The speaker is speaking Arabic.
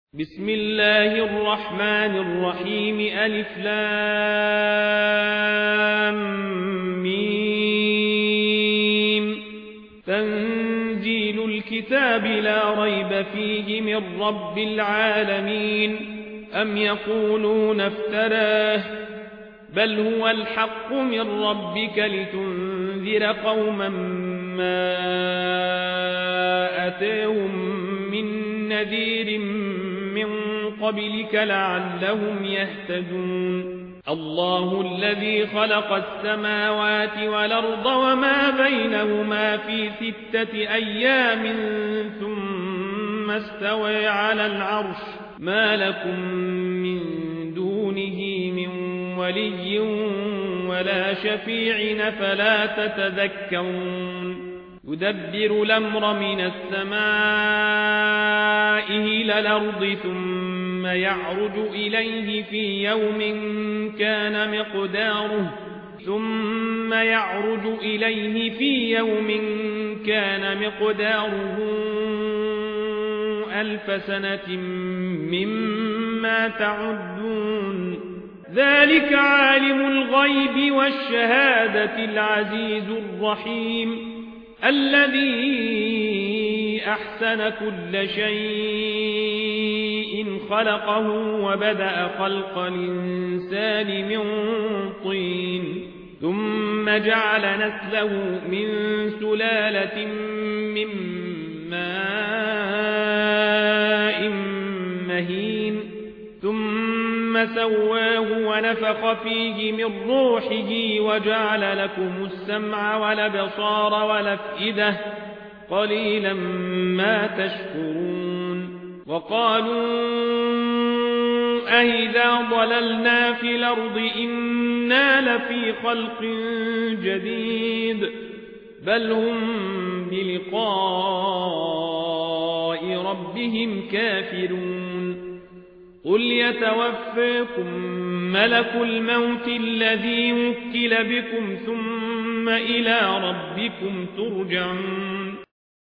بسم الله الرحمن الرحيم ألف لام ميم تنزيل الكتاب لا ريب فيه من رب العالمين أم يقولون افتراه بل هو الحق من ربك لتنذر قوما ما أتاهم من نذير من قبلك لعلهم يهتدون الله الذي خلق السماوات والأرض وما بينهما في 6 أيام ثم استوى على العرش ما لكم من دونه من ولي ولا شفيع فلا تتذكرون يدبر الأمر من السماء إلى الأرض ثم يعرج إليه في يوم كان مقداره 1000 سنة مما تعدون ذلك عالم الغيب والشهادة العزيز الرحيم الذي أحسن كل شيء خلقه وبدأ خلق الإنسان من طين ثم جعل نسله من سلالة من ماء مهين ثم سواه ونفخ فيه من روحه وجعل لكم السمع والأبصار والأفئدة قليلا ما تشكرون وقالوا أئذا ضللنا في الأرض إنا لفي خلق جديد بل هم بلقاء ربهم كافرون قل يتوفاكم ملك الموت الذي وكل بكم ثم إلى ربكم ترجعون